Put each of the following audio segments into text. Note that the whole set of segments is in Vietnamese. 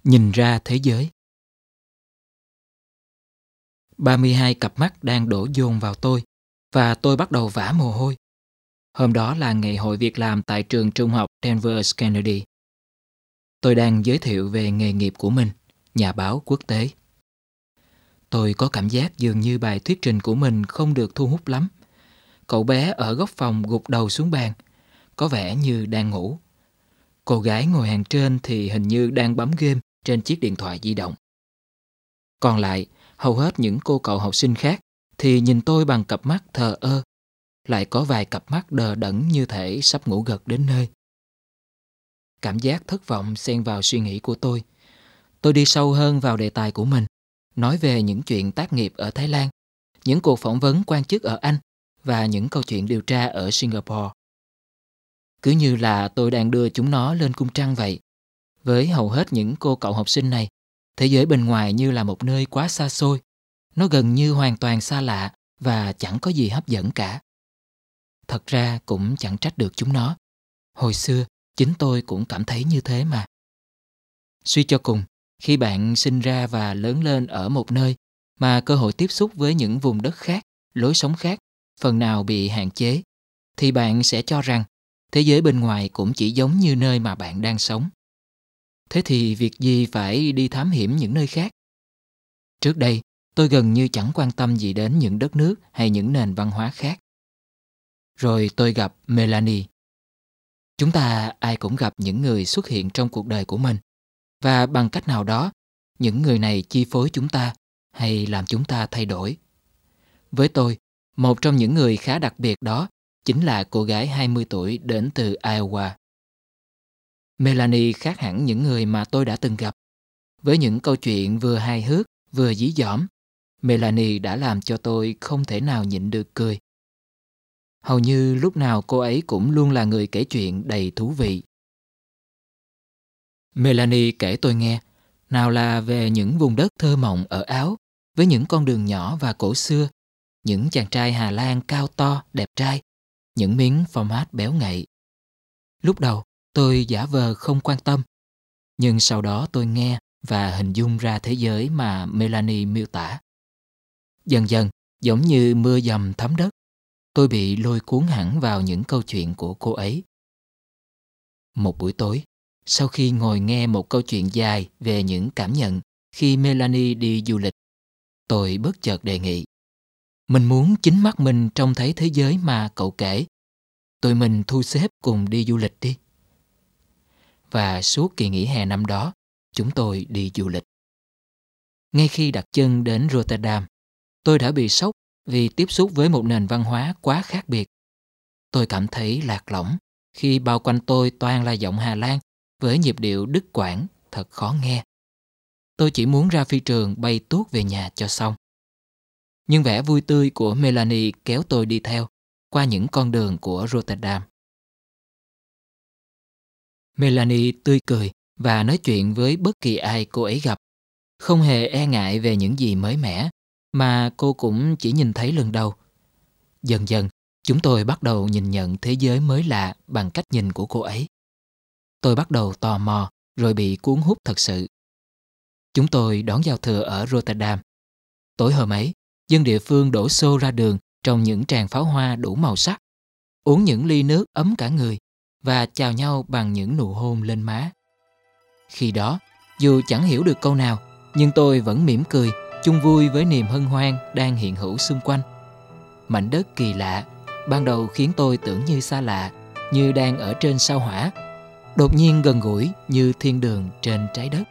Nhìn ra thế giới. 32 cặp mắt đang đổ dồn vào tôi và tôi bắt đầu vã mồ hôi. Hôm đó là ngày hội việc làm tại trường trung học Denver Kennedy. Tôi đang giới thiệu về nghề nghiệp của mình, nhà báo quốc tế. Tôi có cảm giác dường như bài thuyết trình của mình không được thu hút lắm. Cậu bé ở góc phòng gục đầu xuống bàn, có vẻ như đang ngủ. Cô gái ngồi hàng trên thì hình như đang bấm game trên chiếc điện thoại di động. Còn lại, hầu hết những cô cậu học sinh khác thì nhìn tôi bằng cặp mắt thờ ơ. Lại có vài cặp mắt đờ đẫn như thể sắp ngủ gật đến nơi. Cảm giác thất vọng xen vào suy nghĩ của tôi. Tôi đi sâu hơn vào đề tài của mình, nói về những chuyện tác nghiệp ở Thái Lan, những cuộc phỏng vấn quan chức ở Anh và những câu chuyện điều tra ở Singapore. Cứ như là tôi đang đưa chúng nó lên cung trăng vậy. Với hầu hết những cô cậu học sinh này, thế giới bên ngoài như là một nơi quá xa xôi. Nó gần như hoàn toàn xa lạ và chẳng có gì hấp dẫn cả. Thật ra cũng chẳng trách được chúng nó. Hồi xưa, chính tôi cũng cảm thấy như thế mà. Suy cho cùng, khi bạn sinh ra và lớn lên ở một nơi mà cơ hội tiếp xúc với những vùng đất khác, lối sống khác, phần nào bị hạn chế, thì bạn sẽ cho rằng thế giới bên ngoài cũng chỉ giống như nơi mà bạn đang sống. Thế thì việc gì phải đi thám hiểm những nơi khác? Trước đây, tôi gần như chẳng quan tâm gì đến những đất nước hay những nền văn hóa khác. Rồi tôi gặp Melanie. Chúng ta ai cũng gặp những người xuất hiện trong cuộc đời của mình. Và bằng cách nào đó, những người này chi phối chúng ta hay làm chúng ta thay đổi. Với tôi, một trong những người khá đặc biệt đó chính là cô gái 20 tuổi đến từ Iowa. Melanie khác hẳn những người mà tôi đã từng gặp. Với những câu chuyện vừa hài hước, vừa dí dỏm, Melanie đã làm cho tôi không thể nào nhịn được cười. Hầu như lúc nào cô ấy cũng luôn là người kể chuyện đầy thú vị. Melanie kể tôi nghe, nào là về những vùng đất thơ mộng ở Áo, với những con đường nhỏ và cổ xưa, những chàng trai Hà Lan cao to, đẹp trai, những miếng phô mát béo ngậy. Lúc đầu, tôi giả vờ không quan tâm, nhưng sau đó tôi nghe và hình dung ra thế giới mà Melanie miêu tả. Dần dần, giống như mưa dầm thấm đất, tôi bị lôi cuốn hẳn vào những câu chuyện của cô ấy. Một buổi tối, sau khi ngồi nghe một câu chuyện dài về những cảm nhận khi Melanie đi du lịch, tôi bất chợt đề nghị. Mình muốn chính mắt mình trông thấy thế giới mà cậu kể. Tụi mình thu xếp cùng đi du lịch đi. Và suốt kỳ nghỉ hè năm đó, chúng tôi đi du lịch. Ngay khi đặt chân đến Rotterdam, tôi đã bị sốc vì tiếp xúc với một nền văn hóa quá khác biệt. Tôi cảm thấy lạc lõng khi bao quanh tôi toàn là giọng Hà Lan với nhịp điệu đứt quãng thật khó nghe. Tôi chỉ muốn ra phi trường bay tuốt về nhà cho xong. Nhưng vẻ vui tươi của Melanie kéo tôi đi theo qua những con đường của Rotterdam. Melanie tươi cười và nói chuyện với bất kỳ ai cô ấy gặp, không hề e ngại về những gì mới mẻ mà cô cũng chỉ nhìn thấy lần đầu. Dần dần, chúng tôi bắt đầu nhìn nhận thế giới mới lạ bằng cách nhìn của cô ấy. Tôi bắt đầu tò mò rồi bị cuốn hút thật sự. Chúng tôi đón giao thừa ở Rotterdam. Tối hôm ấy, dân địa phương đổ xô ra đường trong những tràng pháo hoa đủ màu sắc, uống những ly nước ấm cả người và chào nhau bằng những nụ hôn lên má. Khi đó, dù chẳng hiểu được câu nào, nhưng tôi vẫn mỉm cười, chung vui với niềm hân hoan đang hiện hữu xung quanh. Mảnh đất kỳ lạ, ban đầu khiến tôi tưởng như xa lạ, như đang ở trên sao Hỏa, đột nhiên gần gũi như thiên đường trên trái đất.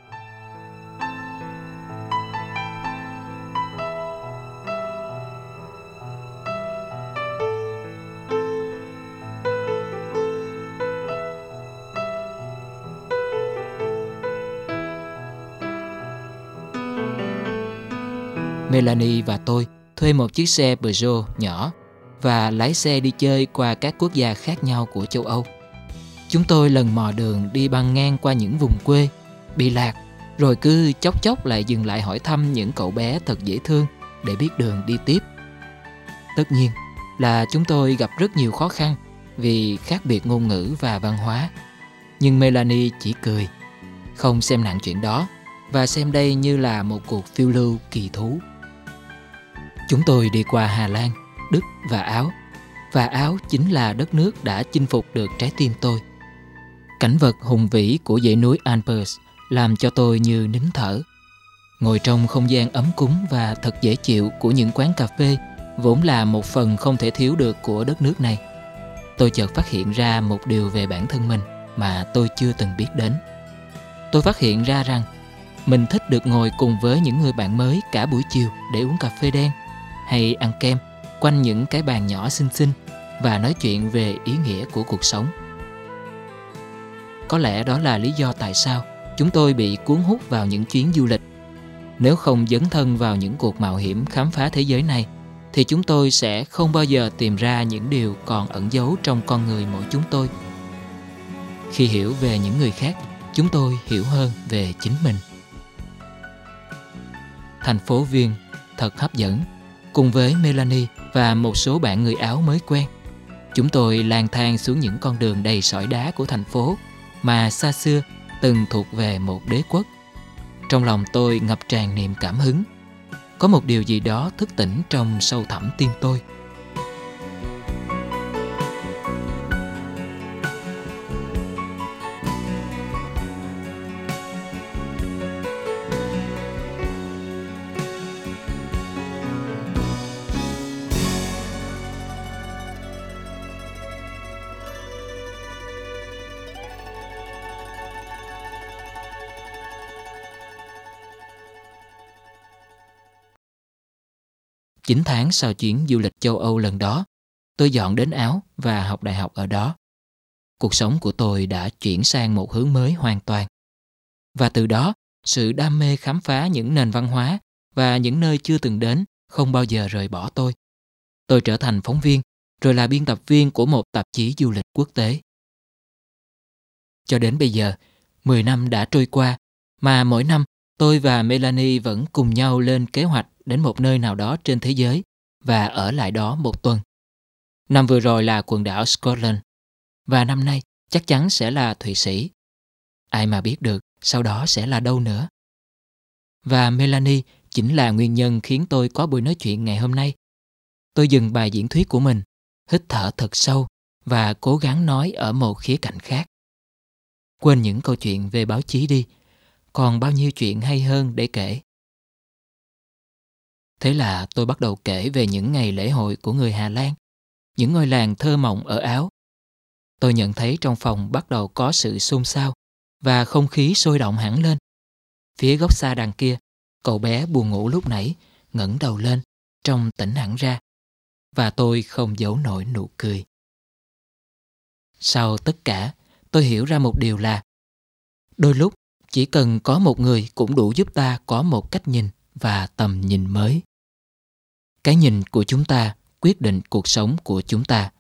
Melanie và tôi thuê một chiếc xe Peugeot nhỏ và lái xe đi chơi qua các quốc gia khác nhau của châu Âu. Chúng tôi lần mò đường đi băng ngang qua những vùng quê, bị lạc, rồi cứ chốc chốc lại dừng lại hỏi thăm những cậu bé thật dễ thương để biết đường đi tiếp. Tất nhiên là chúng tôi gặp rất nhiều khó khăn vì khác biệt ngôn ngữ và văn hóa. Nhưng Melanie chỉ cười, không xem nặng chuyện đó và xem đây như là một cuộc phiêu lưu kỳ thú. Chúng tôi đi qua Hà Lan, Đức và Áo, và Áo chính là đất nước đã chinh phục được trái tim tôi. Cảnh vật hùng vĩ của dãy núi Alps làm cho tôi như nín thở. Ngồi trong không gian ấm cúng và thật dễ chịu của những quán cà phê vốn là một phần không thể thiếu được của đất nước này, tôi chợt phát hiện ra một điều về bản thân mình mà tôi chưa từng biết đến. Tôi phát hiện ra rằng mình thích được ngồi cùng với những người bạn mới cả buổi chiều để uống cà phê đen hay ăn kem quanh những cái bàn nhỏ xinh xinh và nói chuyện về ý nghĩa của cuộc sống. Có lẽ đó là lý do tại sao chúng tôi bị cuốn hút vào những chuyến du lịch. Nếu không dấn thân vào những cuộc mạo hiểm khám phá thế giới này, thì chúng tôi sẽ không bao giờ tìm ra những điều còn ẩn giấu trong con người mỗi chúng tôi. Khi hiểu về những người khác, chúng tôi hiểu hơn về chính mình. Thành phố Viên thật hấp dẫn. Cùng với Melanie và một số bạn người Áo mới quen, chúng tôi lang thang xuống những con đường đầy sỏi đá của thành phố mà xa xưa từng thuộc về một đế quốc. Trong lòng tôi ngập tràn niềm cảm hứng. Có một điều gì đó thức tỉnh trong sâu thẳm tim tôi. Chín tháng sau chuyến du lịch châu Âu lần đó, tôi dọn đến Áo và học đại học ở đó. Cuộc sống của tôi đã chuyển sang một hướng mới hoàn toàn. Và từ đó, sự đam mê khám phá những nền văn hóa và những nơi chưa từng đến không bao giờ rời bỏ tôi. Tôi trở thành phóng viên, rồi là biên tập viên của một tạp chí du lịch quốc tế. Cho đến bây giờ, 10 năm đã trôi qua, mà mỗi năm tôi và Melanie vẫn cùng nhau lên kế hoạch đến một nơi nào đó trên thế giới và ở lại đó một tuần. Năm vừa rồi là quần đảo Scotland, và năm nay chắc chắn sẽ là Thụy Sĩ. Ai mà biết được sau đó sẽ là đâu nữa. Và Melanie chính là nguyên nhân khiến tôi có buổi nói chuyện ngày hôm nay. Tôi dừng bài diễn thuyết của mình, hít thở thật sâu và cố gắng nói ở một khía cạnh khác. Quên những câu chuyện về báo chí đi, còn bao nhiêu chuyện hay hơn để kể. Thế là tôi bắt đầu kể về những ngày lễ hội của người Hà Lan, những ngôi làng thơ mộng ở Áo. Tôi nhận thấy trong phòng bắt đầu có sự xôn xao và không khí sôi động hẳn lên. Phía góc xa đằng kia, cậu bé buồn ngủ lúc nãy ngẩng đầu lên, trông tỉnh hẳn ra, và tôi không giấu nổi nụ cười. Sau tất cả, tôi hiểu ra một điều là đôi lúc chỉ cần có một người cũng đủ giúp ta có một cách nhìn và tầm nhìn mới. Cái nhìn của chúng ta quyết định cuộc sống của chúng ta.